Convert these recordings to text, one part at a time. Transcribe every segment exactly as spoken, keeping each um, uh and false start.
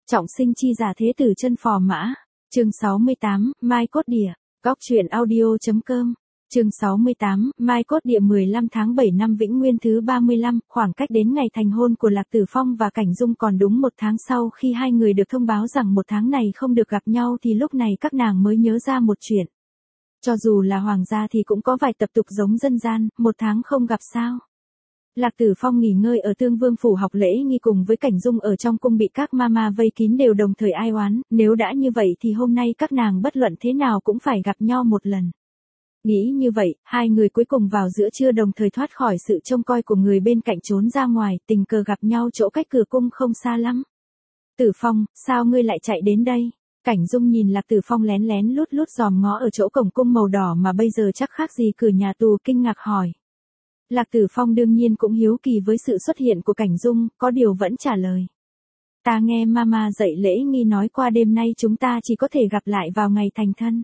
Trọng sinh chi giả thế tử chân phò mã. Chương sáu mươi tám, Mai Cốt Địa. Góc truyện audio.com. Chương sáu mươi tám, Mai Cốt Địa mười lăm tháng bảy năm Vĩnh Nguyên thứ ba mươi lăm, khoảng cách đến ngày thành hôn của Lạc Tử Phong và Cảnh Dung còn đúng một tháng sau khi hai người được thông báo rằng một tháng này không được gặp nhau thì lúc này các nàng mới nhớ ra một chuyện. Cho dù là hoàng gia thì cũng có vài tập tục giống dân gian, một tháng không gặp sao. Lạc Tử Phong nghỉ ngơi ở Tương Vương phủ học lễ nghi cùng với Cảnh Dung ở trong cung bị các mama vây kín đều đồng thời ai oán, nếu đã như vậy thì hôm nay các nàng bất luận thế nào cũng phải gặp nhau một lần. Nghĩ như vậy, hai người cuối cùng vào giữa trưa đồng thời thoát khỏi sự trông coi của người bên cạnh trốn ra ngoài, tình cờ gặp nhau chỗ cách cửa cung không xa lắm. Tử Phong, sao ngươi lại chạy đến đây? Cảnh Dung nhìn Lạc Tử Phong lén lén lút lút dòm ngó ở chỗ cổng cung màu đỏ mà bây giờ chắc khác gì cửa nhà tù, kinh ngạc hỏi. Lạc Tử Phong đương nhiên cũng hiếu kỳ với sự xuất hiện của Cảnh Dung, có điều vẫn trả lời. Ta nghe mama dạy lễ nghi nói qua đêm nay chúng ta chỉ có thể gặp lại vào ngày thành thân.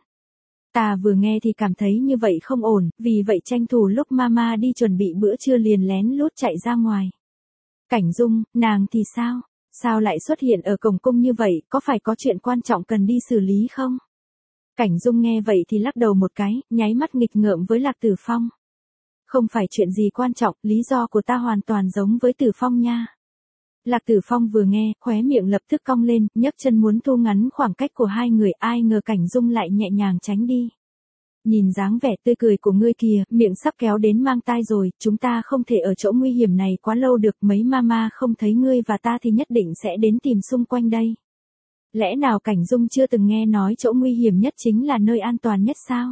Ta vừa nghe thì cảm thấy như vậy không ổn, vì vậy tranh thủ lúc mama đi chuẩn bị bữa trưa liền lén lút chạy ra ngoài. Cảnh Dung, nàng thì sao? Sao lại xuất hiện ở cổng cung như vậy, có phải có chuyện quan trọng cần đi xử lý không? Cảnh Dung nghe vậy thì lắc đầu một cái, nháy mắt nghịch ngợm với Lạc Tử Phong. Không phải chuyện gì quan trọng, lý do của ta hoàn toàn giống với Tử Phong nha. Lạc Tử Phong vừa nghe, khóe miệng lập tức cong lên, nhấc chân muốn thu ngắn khoảng cách của hai người, ai ngờ Cảnh Dung lại nhẹ nhàng tránh đi. Nhìn dáng vẻ tươi cười của ngươi kìa, miệng sắp kéo đến mang tai rồi, chúng ta không thể ở chỗ nguy hiểm này quá lâu được, mấy mama không thấy ngươi và ta thì nhất định sẽ đến tìm xung quanh đây. Lẽ nào Cảnh Dung chưa từng nghe nói chỗ nguy hiểm nhất chính là nơi an toàn nhất sao?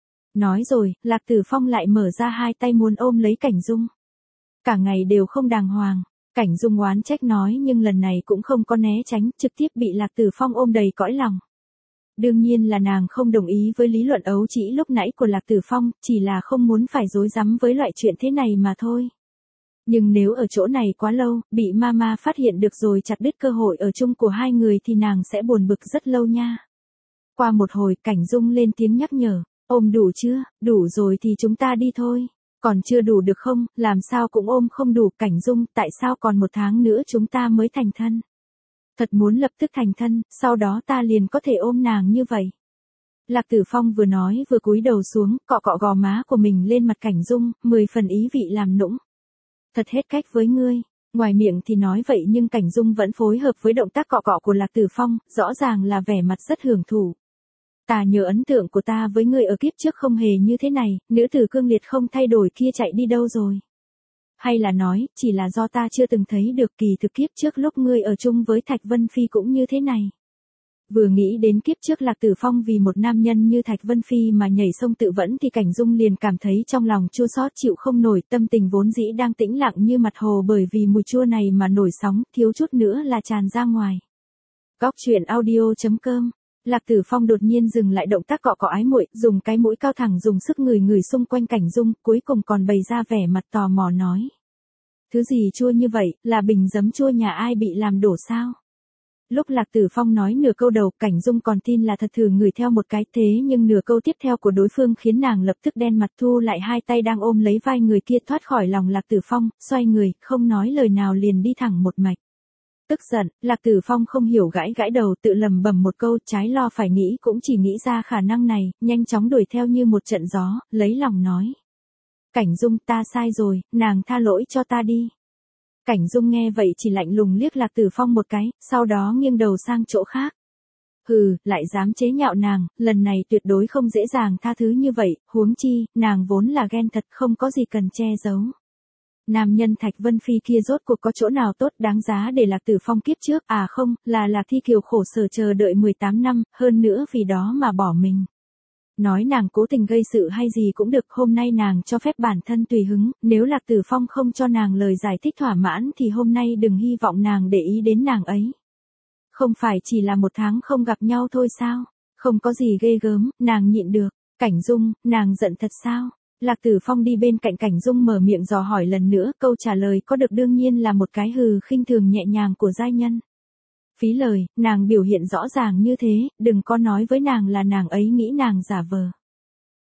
Nói rồi, Lạc Tử Phong lại mở ra hai tay muốn ôm lấy Cảnh Dung. Cả ngày đều không đàng hoàng, Cảnh Dung oán trách nói nhưng lần này cũng không có né tránh, trực tiếp bị Lạc Tử Phong ôm đầy cõi lòng. Đương nhiên là nàng không đồng ý với lý luận ấu trĩ lúc nãy của Lạc Tử Phong, chỉ là không muốn phải rối rắm với loại chuyện thế này mà thôi. Nhưng nếu ở chỗ này quá lâu, bị mama phát hiện được rồi chặt đứt cơ hội ở chung của hai người thì nàng sẽ buồn bực rất lâu nha. Qua một hồi, Cảnh Dung lên tiếng nhắc nhở. Ôm đủ chưa? Đủ rồi thì chúng ta đi thôi. Còn chưa đủ được không? Làm sao cũng ôm không đủ. Cảnh Dung, tại sao còn một tháng nữa chúng ta mới thành thân? Thật muốn lập tức thành thân, sau đó ta liền có thể ôm nàng như vậy. Lạc Tử Phong vừa nói vừa cúi đầu xuống, cọ cọ gò má của mình lên mặt Cảnh Dung, mười phần ý vị làm nũng. Thật hết cách với ngươi. Ngoài miệng thì nói vậy nhưng Cảnh Dung vẫn phối hợp với động tác cọ cọ của Lạc Tử Phong, rõ ràng là vẻ mặt rất hưởng thụ. Ta nhớ ấn tượng của ta với ngươi ở kiếp trước không hề như thế này, nữ tử cương liệt không thay đổi kia chạy đi đâu rồi? Hay là nói, chỉ là do ta chưa từng thấy được, kỳ thực kiếp trước lúc ngươi ở chung với Thạch Vân Phi cũng như thế này. Vừa nghĩ đến kiếp trước Lạc Tử Phong vì một nam nhân như Thạch Vân Phi mà nhảy sông tự vẫn thì Cảnh Dung liền cảm thấy trong lòng chua xót chịu không nổi, tâm tình vốn dĩ đang tĩnh lặng như mặt hồ bởi vì mùi chua này mà nổi sóng, thiếu chút nữa là tràn ra ngoài. Góc truyện audio.com. Lạc Tử Phong đột nhiên dừng lại động tác cọ cọ ái muội, dùng cái mũi cao thẳng dùng sức ngửi ngửi xung quanh Cảnh Dung, cuối cùng còn bày ra vẻ mặt tò mò nói. Thứ gì chua như vậy, là bình giấm chua nhà ai bị làm đổ sao? Lúc Lạc Tử Phong nói nửa câu đầu, Cảnh Dung còn tin là thật thử ngửi theo một cái, thế nhưng nửa câu tiếp theo của đối phương khiến nàng lập tức đen mặt, thu lại hai tay đang ôm lấy vai người kia thoát khỏi lòng Lạc Tử Phong, xoay người, không nói lời nào liền đi thẳng một mạch. Tức giận, Lạc Tử Phong không hiểu gãi gãi đầu, tự lầm bầm một câu, trái lo phải nghĩ cũng chỉ nghĩ ra khả năng này, nhanh chóng đuổi theo như một trận gió, lấy lòng nói. Cảnh Dung, ta sai rồi, nàng tha lỗi cho ta đi. Cảnh Dung nghe vậy chỉ lạnh lùng liếc Lạc Tử Phong một cái, sau đó nghiêng đầu sang chỗ khác. Hừ, lại dám chế nhạo nàng, lần này tuyệt đối không dễ dàng tha thứ như vậy, huống chi, nàng vốn là ghen thật, không có gì cần che giấu. Nam nhân Thạch Vân Phi kia rốt cuộc có chỗ nào tốt đáng giá để Lạc Tử Phong kiếp trước, à không, là Lạc Thi Kiều khổ sở chờ đợi mười tám năm, hơn nữa vì đó mà bỏ mình. Nói nàng cố tình gây sự hay gì cũng được, hôm nay nàng cho phép bản thân tùy hứng, nếu Lạc Tử Phong không cho nàng lời giải thích thỏa mãn thì hôm nay đừng hy vọng nàng để ý đến nàng ấy. Không phải chỉ là một tháng không gặp nhau thôi sao, không có gì ghê gớm, nàng nhịn được. Cảnh Dung, nàng giận thật sao? Lạc Tử Phong đi bên cạnh Cảnh Dung mở miệng dò hỏi lần nữa, câu trả lời có được đương nhiên là một cái hừ khinh thường nhẹ nhàng của giai nhân. Phí lời, nàng biểu hiện rõ ràng như thế, đừng có nói với nàng là nàng ấy nghĩ nàng giả vờ.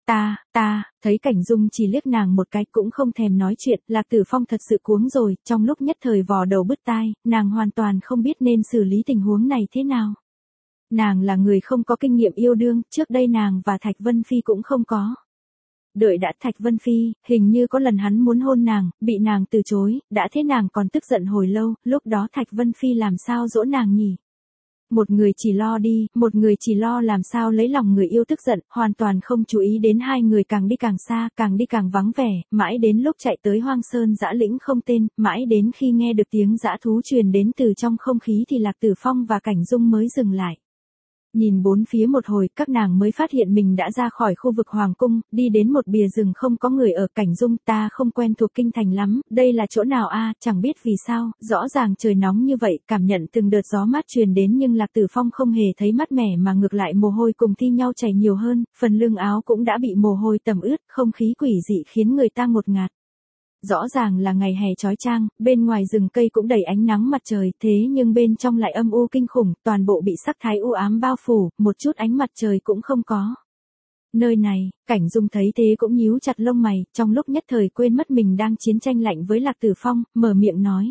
Ta, ta, thấy Cảnh Dung chỉ liếc nàng một cái cũng không thèm nói chuyện, Lạc Tử Phong thật sự cuống rồi, trong lúc nhất thời vò đầu bứt tai, nàng hoàn toàn không biết nên xử lý tình huống này thế nào. Nàng là người không có kinh nghiệm yêu đương, trước đây nàng và Thạch Vân Phi cũng không có. Đợi đã Thạch Vân Phi, hình như có lần hắn muốn hôn nàng, bị nàng từ chối, đã thế nàng còn tức giận hồi lâu, lúc đó Thạch Vân Phi làm sao dỗ nàng nhỉ? Một người chỉ lo đi, một người chỉ lo làm sao lấy lòng người yêu tức giận, hoàn toàn không chú ý đến hai người càng đi càng xa, càng đi càng vắng vẻ, mãi đến lúc chạy tới hoang sơn dã lĩnh không tên, mãi đến khi nghe được tiếng dã thú truyền đến từ trong không khí thì Lạc Tử Phong và Cảnh Dung mới dừng lại. Nhìn bốn phía một hồi, các nàng mới phát hiện mình đã ra khỏi khu vực hoàng cung, đi đến một bìa rừng không có người ở. Cảnh Dung, ta không quen thuộc kinh thành lắm, đây là chỗ nào a? Chẳng biết vì sao, rõ ràng trời nóng như vậy, cảm nhận từng đợt gió mát truyền đến nhưng Lạc Tử Phong không hề thấy mát mẻ mà ngược lại mồ hôi cùng thi nhau chảy nhiều hơn, phần lưng áo cũng đã bị mồ hôi tẩm ướt, không khí quỷ dị khiến người ta ngột ngạt. Rõ ràng là ngày hè chói chang, bên ngoài rừng cây cũng đầy ánh nắng mặt trời, thế nhưng bên trong lại âm u kinh khủng, toàn bộ bị sắc thái u ám bao phủ, một chút ánh mặt trời cũng không có. Nơi này, Cảnh Dung thấy thế cũng nhíu chặt lông mày, trong lúc nhất thời quên mất mình đang chiến tranh lạnh với Lạc Tử Phong, mở miệng nói.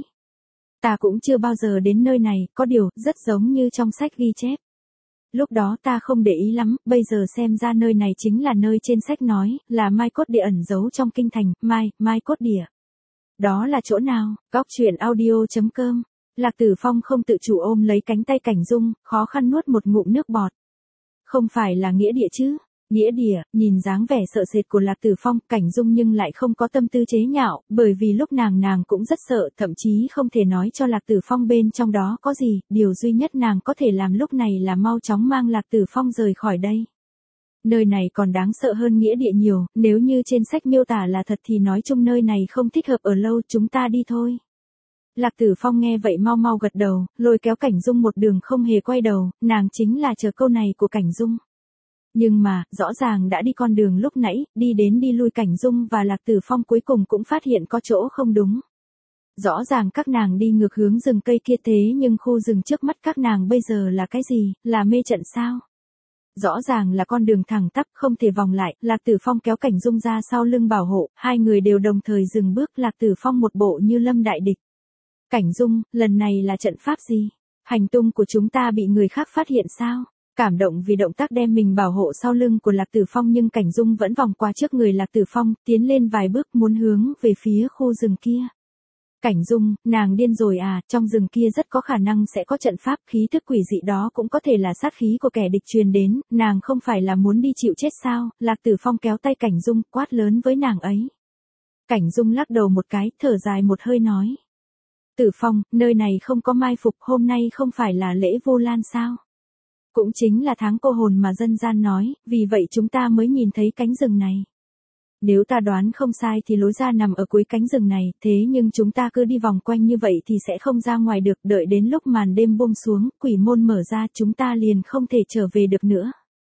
Ta cũng chưa bao giờ đến nơi này, có điều, rất giống như trong sách ghi chép. Lúc đó ta không để ý lắm, bây giờ xem ra nơi này chính là nơi trên sách nói, là Mai Cốt Địa ẩn giấu trong kinh thành, Mai, Mai Cốt Địa. Đó là chỗ nào? Góc truyện audio chấm com. Lạc Tử Phong không tự chủ ôm lấy cánh tay Cảnh Dung, khó khăn nuốt một ngụm nước bọt. Không phải là nghĩa địa chứ? Nghĩa địa, nhìn dáng vẻ sợ sệt của Lạc Tử Phong, Cảnh Dung nhưng lại không có tâm tư chế nhạo, bởi vì lúc nàng nàng cũng rất sợ, thậm chí không thể nói cho Lạc Tử Phong bên trong đó có gì, điều duy nhất nàng có thể làm lúc này là mau chóng mang Lạc Tử Phong rời khỏi đây. Nơi này còn đáng sợ hơn nghĩa địa nhiều, nếu như trên sách miêu tả là thật thì nói chung nơi này không thích hợp ở lâu, chúng ta đi thôi. Lạc Tử Phong nghe vậy mau mau gật đầu, lôi kéo Cảnh Dung một đường không hề quay đầu, nàng chính là chờ câu này của Cảnh Dung. Nhưng mà, rõ ràng đã đi con đường lúc nãy, đi đến đi lui Cảnh Dung và Lạc Tử Phong cuối cùng cũng phát hiện có chỗ không đúng. Rõ ràng các nàng đi ngược hướng rừng cây kia thế nhưng khu rừng trước mắt các nàng bây giờ là cái gì, là mê trận sao? Rõ ràng là con đường thẳng tắp không thể vòng lại, Lạc Tử Phong kéo Cảnh Dung ra sau lưng bảo hộ, hai người đều đồng thời dừng bước, Lạc Tử Phong một bộ như lâm đại địch. Cảnh Dung, lần này là trận pháp gì? Hành tung của chúng ta bị người khác phát hiện sao? Cảm động vì động tác đem mình bảo hộ sau lưng của Lạc Tử Phong nhưng Cảnh Dung vẫn vòng qua trước người Lạc Tử Phong, tiến lên vài bước muốn hướng về phía khu rừng kia. Cảnh Dung, nàng điên rồi à, trong rừng kia rất có khả năng sẽ có trận pháp, khí thức quỷ dị đó cũng có thể là sát khí của kẻ địch truyền đến, nàng không phải là muốn đi chịu chết sao? Lạc Tử Phong kéo tay Cảnh Dung, quát lớn với nàng ấy. Cảnh Dung lắc đầu một cái, thở dài một hơi nói. Tử Phong, nơi này không có mai phục, hôm nay không phải là lễ Vu Lan sao? Cũng chính là tháng cô hồn mà dân gian nói, vì vậy chúng ta mới nhìn thấy cánh rừng này. Nếu ta đoán không sai thì lối ra nằm ở cuối cánh rừng này, thế nhưng chúng ta cứ đi vòng quanh như vậy thì sẽ không ra ngoài được, đợi đến lúc màn đêm buông xuống, quỷ môn mở ra chúng ta liền không thể trở về được nữa.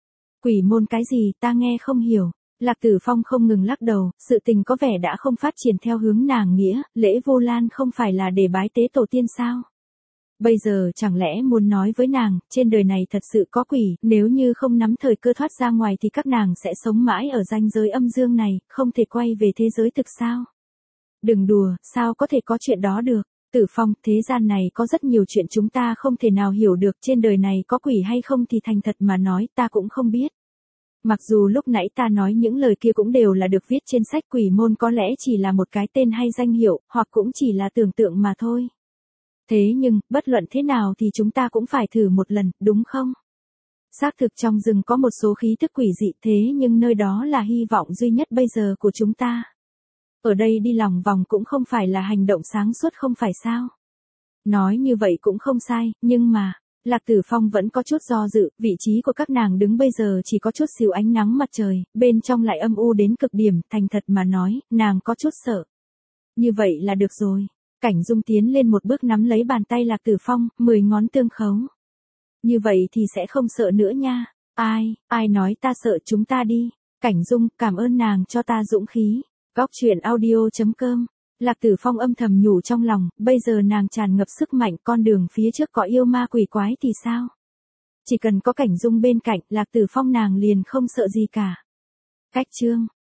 Quỷ môn cái gì, ta nghe không hiểu. Lạc Tử Phong không ngừng lắc đầu, sự tình có vẻ đã không phát triển theo hướng nàng nghĩa, lễ Vu Lan không phải là để bái tế tổ tiên sao? Bây giờ chẳng lẽ muốn nói với nàng, trên đời này thật sự có quỷ, nếu như không nắm thời cơ thoát ra ngoài thì các nàng sẽ sống mãi ở ranh giới âm dương này, không thể quay về thế giới thực sao? Đừng đùa, sao có thể có chuyện đó được? Tử Phong, thế gian này có rất nhiều chuyện chúng ta không thể nào hiểu được, trên đời này có quỷ hay không thì thành thật mà nói ta cũng không biết. Mặc dù lúc nãy ta nói những lời kia cũng đều là được viết trên sách, quỷ môn có lẽ chỉ là một cái tên hay danh hiệu, hoặc cũng chỉ là tưởng tượng mà thôi. Thế nhưng, bất luận thế nào thì chúng ta cũng phải thử một lần, đúng không? Xác thực trong rừng có một số khí thức quỷ dị thế nhưng nơi đó là hy vọng duy nhất bây giờ của chúng ta. Ở đây đi lòng vòng cũng không phải là hành động sáng suốt không phải sao? Nói như vậy cũng không sai, nhưng mà, Lạc Tử Phong vẫn có chút do dự, vị trí của các nàng đứng bây giờ chỉ có chút xíu ánh nắng mặt trời, bên trong lại âm u đến cực điểm, thành thật mà nói, nàng có chút sợ. Như vậy là được rồi. Cảnh Dung tiến lên một bước nắm lấy bàn tay Lạc Tử Phong, mười ngón tương khấu. Như vậy thì sẽ không sợ nữa nha. Ai, ai nói ta sợ, chúng ta đi. Cảnh Dung, cảm ơn nàng cho ta dũng khí. Góc truyện audio chấm com. Lạc Tử Phong âm thầm nhủ trong lòng, bây giờ nàng tràn ngập sức mạnh, con đường phía trước có yêu ma quỷ quái thì sao? Chỉ cần có Cảnh Dung bên cạnh, Lạc Tử Phong nàng liền không sợ gì cả. Cách chương